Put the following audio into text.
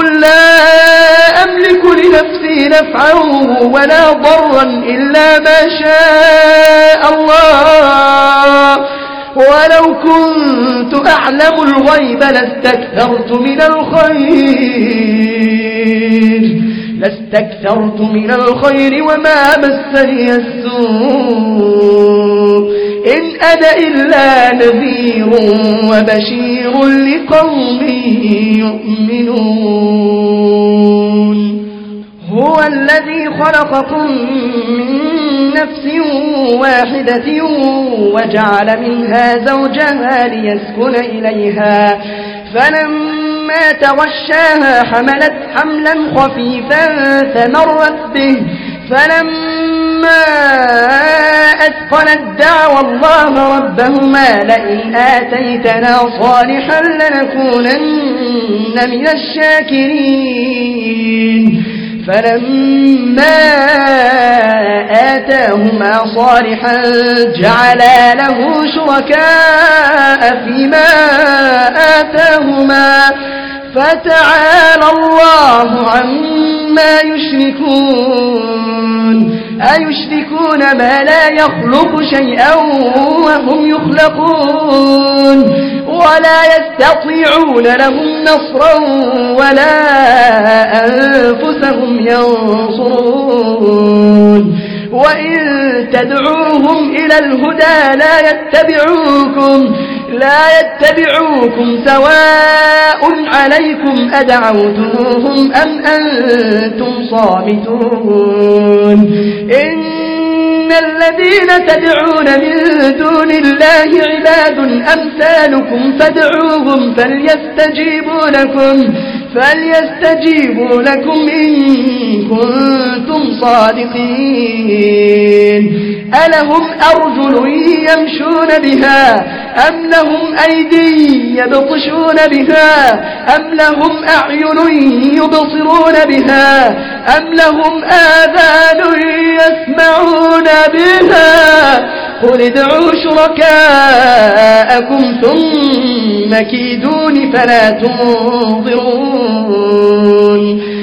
قل لا أملك لنفسي نفعا ولا ضرا إلا ما شاء الله ولو كنت أعلم الغيب لاستكثرت من الخير وما مسني السوء إن أنا إلا نذير وبشير لقوم يؤمنون هو الذي خلقكم من نفس واحدة وجعل منها زوجها ليسكن إليها فلما تغشاها حملت حملا خفيفا فمرت به فلما أثقلت دعوا الله ربهما لئن آتيتنا صالحا لنكونن من الشاكرين فلما آتاهما صالحا جعلا له شركاء فيما آتاهما فتعالى الله عما يشركون أيشركون ما لا يخلق شيئا وهم يخلقون ولا يستطيعون لهم نصرا ولا أنفسهم ينصرون وإن تدعوهم إلى الهدى لا يتبعوكم سواء عليكم أدعوتموهم أم أنتم صامتون إن الذين تدعون من دون الله عباد أمثالكم فادعوهم فليستجيبوا لكم إن كنتم صادقين ألهم أرجل يمشون بها أم لهم أيدي يبطشون بها أم لهم أعين يبصرون بها أم لهم آذان يسمعون بها قل ادعوا شركاءكم ثم كيدون فلا تنظرون